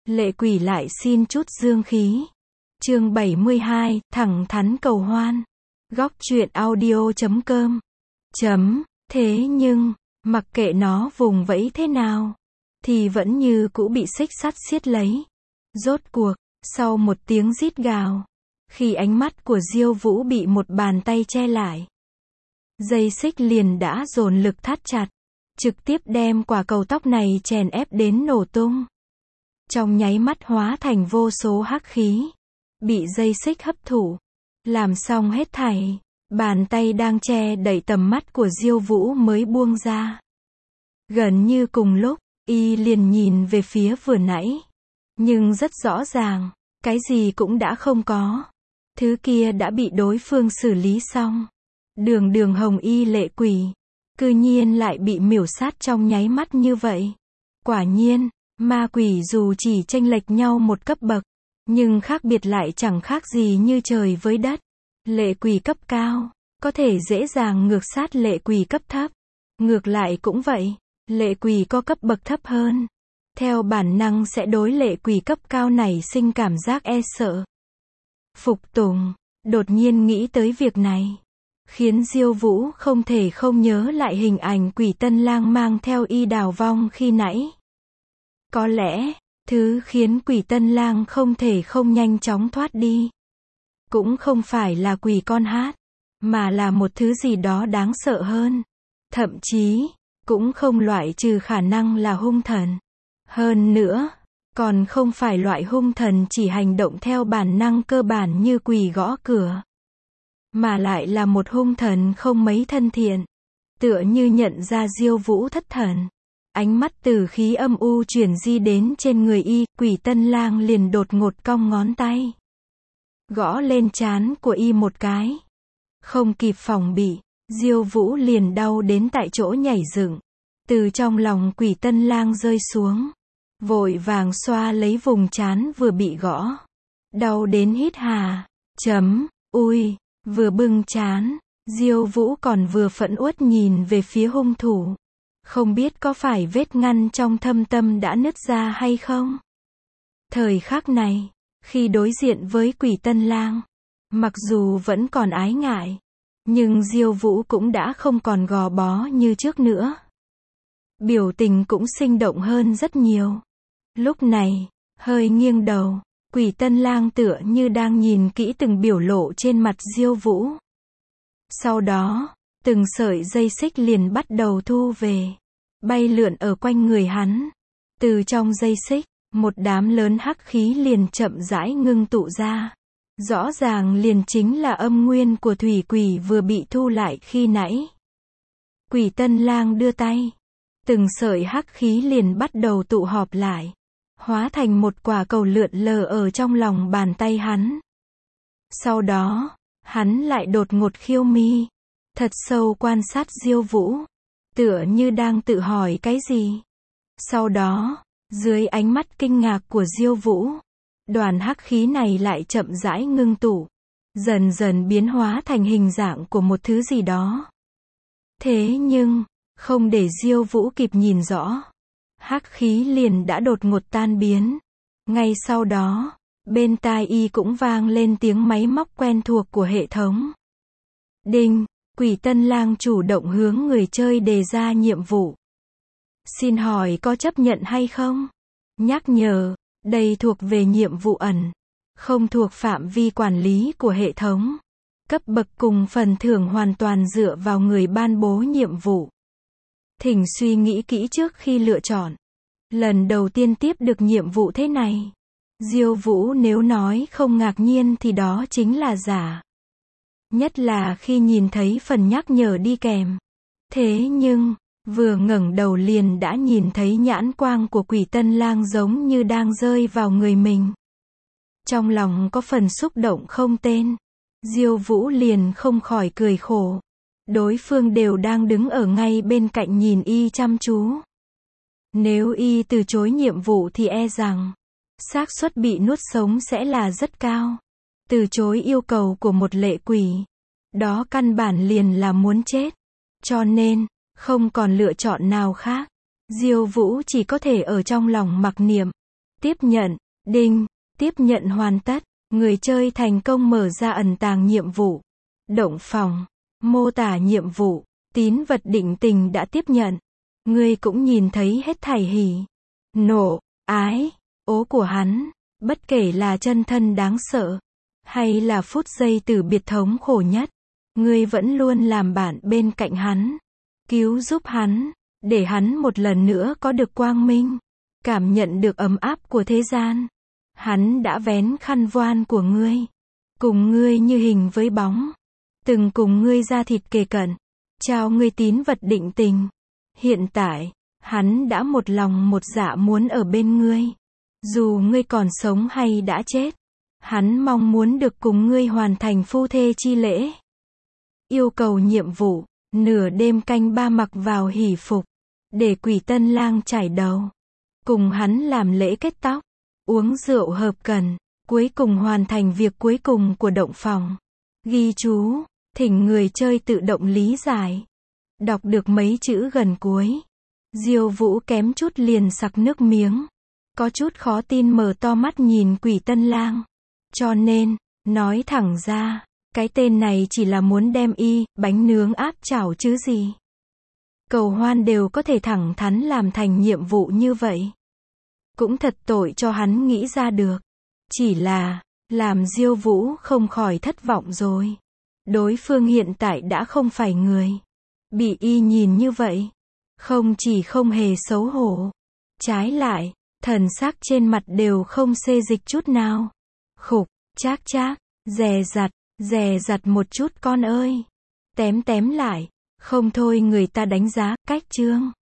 Lệ quỷ lại xin chút dương khí. Chương 72, thẳng thắn cầu hoan. Góc truyện audio.com. Thế nhưng, mặc kệ nó vùng vẫy thế nào, thì vẫn như cũ bị xích sắt siết lấy. Rốt cuộc, sau một tiếng rít gào, khi ánh mắt của Diêu Vũ bị một bàn tay che lại, dây xích liền đã dồn lực thắt chặt, trực tiếp đem quả cầu tóc này chèn ép đến nổ tung. Trong nháy mắt hóa thành vô số hắc khí, bị dây xích hấp thụ. Làm xong hết thảy, bàn tay đang che đậy tầm mắt của Diêu Vũ mới buông ra. Gần như cùng lúc, y liền nhìn về phía vừa nãy. Nhưng rất rõ ràng, cái gì cũng đã không có. Thứ kia đã bị đối phương xử lý xong. Đường hồng y lệ quỷ, cư nhiên lại bị miểu sát trong nháy mắt như vậy. Quả nhiên, ma quỷ dù chỉ chênh lệch nhau một cấp bậc, nhưng khác biệt lại chẳng khác gì như trời với đất. Lệ quỷ cấp cao, có thể dễ dàng ngược sát lệ quỷ cấp thấp. Ngược lại cũng vậy, lệ quỷ có cấp bậc thấp hơn, theo bản năng sẽ đối lệ quỷ cấp cao này sinh cảm giác e sợ, phục tùng. Đột nhiên nghĩ tới việc này, khiến Diêu Vũ không thể không nhớ lại hình ảnh Quỷ Tân Lang mang theo y đào vong khi nãy. Có lẽ, thứ khiến Quỷ Tân Lang không thể không nhanh chóng thoát đi, cũng không phải là quỷ con hát, mà là một thứ gì đó đáng sợ hơn. Thậm chí, cũng không loại trừ khả năng là hung thần. Hơn nữa, còn không phải loại hung thần chỉ hành động theo bản năng cơ bản như quỷ gõ cửa, mà lại là một hung thần không mấy thân thiện. Tựa như nhận ra Diêu Vũ thất thần, ánh mắt từ khí âm u chuyển di đến trên người y, Quỷ Tân Lang liền đột ngột cong ngón tay, gõ lên trán của y một cái. Không kịp phòng bị, Diêu Vũ liền đau đến tại chỗ nhảy dựng, từ trong lòng Quỷ Tân Lang rơi xuống, vội vàng xoa lấy vùng trán vừa bị gõ, đau đến hít hà. Ui, vừa bưng trán, Diêu Vũ còn vừa phẫn uất nhìn về phía hung thủ, không biết có phải vết ngăn trong thâm tâm đã nứt ra hay không. Thời khắc này, khi đối diện với Quỷ Tân Lang, mặc dù vẫn còn ái ngại, nhưng Diêu Vũ cũng đã không còn gò bó như trước nữa. Biểu tình cũng sinh động hơn rất nhiều. Lúc này, hơi nghiêng đầu, Quỷ Tân Lang tựa như đang nhìn kỹ từng biểu lộ trên mặt Diêu Vũ. Sau đó, từng sợi dây xích liền bắt đầu thu về, bay lượn ở quanh người hắn. Từ trong dây xích, một đám lớn hắc khí liền chậm rãi ngưng tụ ra. Rõ ràng liền chính là âm nguyên của thủy quỷ vừa bị thu lại khi nãy. Quỷ Tân Lang đưa tay, từng sợi hắc khí liền bắt đầu tụ họp lại, hóa thành một quả cầu lượn lờ ở trong lòng bàn tay hắn. Sau đó, hắn lại đột ngột khiêu mi, thật sâu quan sát Diêu Vũ, tựa như đang tự hỏi cái gì. Sau đó, dưới ánh mắt kinh ngạc của Diêu Vũ, đoàn hắc khí này lại chậm rãi ngưng tụ, dần dần biến hóa thành hình dạng của một thứ gì đó. Thế nhưng, không để Diêu Vũ kịp nhìn rõ, hắc khí liền đã đột ngột tan biến. Ngay sau đó, bên tai y cũng vang lên tiếng máy móc quen thuộc của hệ thống. Đinh, Quỷ Tân Lang chủ động hướng người chơi đề ra nhiệm vụ. Xin hỏi có chấp nhận hay không? Nhắc nhở, đây thuộc về nhiệm vụ ẩn, không thuộc phạm vi quản lý của hệ thống. Cấp bậc cùng phần thưởng hoàn toàn dựa vào người ban bố nhiệm vụ. Thỉnh suy nghĩ kỹ trước khi lựa chọn. Lần đầu tiên tiếp được nhiệm vụ thế này, Diêu Vũ nếu nói không ngạc nhiên thì đó chính là giả. Nhất là khi nhìn thấy phần nhắc nhở đi kèm. Thế nhưng, vừa ngẩng đầu liền đã nhìn thấy nhãn quang của Quỷ Tân Lang giống như đang rơi vào người mình. Trong lòng có phần xúc động không tên. Diêu Vũ liền không khỏi cười khổ. Đối phương đều đang đứng ở ngay bên cạnh nhìn y chăm chú. Nếu y từ chối nhiệm vụ thì e rằng xác suất bị nuốt sống sẽ là rất cao. Từ chối yêu cầu của một lệ quỷ, đó căn bản liền là muốn chết. Cho nên, không còn lựa chọn nào khác. Diêu Vũ chỉ có thể ở trong lòng mặc niệm, Tiếp nhận, đinh, tiếp nhận hoàn tất. Người chơi thành công mở ra ẩn tàng nhiệm vụ. Động phòng, mô tả nhiệm vụ, tín vật định tình đã tiếp nhận. Ngươi cũng nhìn thấy hết thảy hỉ, nộ, ái, ố của hắn, bất kể là chân thân đáng sợ, hay là phút giây từ biệt thống khổ nhất. Ngươi vẫn luôn làm bạn bên cạnh hắn, cứu giúp hắn, để hắn một lần nữa có được quang minh, cảm nhận được ấm áp của thế gian. Hắn đã vén khăn voan của ngươi, cùng ngươi như hình với bóng, từng cùng ngươi ra thịt kề cận, trao ngươi tín vật định tình. Hiện tại, hắn đã một lòng một dạ muốn ở bên ngươi. Dù ngươi còn sống hay đã chết, hắn mong muốn được cùng ngươi hoàn thành phu thê chi lễ. Yêu cầu nhiệm vụ, nửa đêm canh ba mặc vào hỷ phục, để Quỷ Tân Lang chải đầu, cùng hắn làm lễ kết tóc, uống rượu hợp cần, cuối cùng hoàn thành việc cuối cùng của động phòng. Ghi chú, thỉnh người chơi tự động lý giải. Đọc được mấy chữ gần cuối, Diêu Vũ kém chút liền sặc nước miếng, có chút khó tin mở to mắt nhìn Quỷ Tân Lang. Cho nên, nói thẳng ra, cái tên này chỉ là muốn đem bánh nướng áp chảo chứ gì. Cầu hoan đều có thể thẳng thắn làm thành nhiệm vụ như vậy. Cũng thật tội cho hắn nghĩ ra được. Chỉ là, làm Diêu Vũ không khỏi thất vọng rồi. Đối phương hiện tại đã không phải người. Bị nhìn như vậy, không chỉ không hề xấu hổ, trái lại, thần sắc trên mặt đều không xê dịch chút nào. Khục, chác chác, dè dặt một chút con ơi. Tém lại, không thôi người ta đánh giá, cách chương.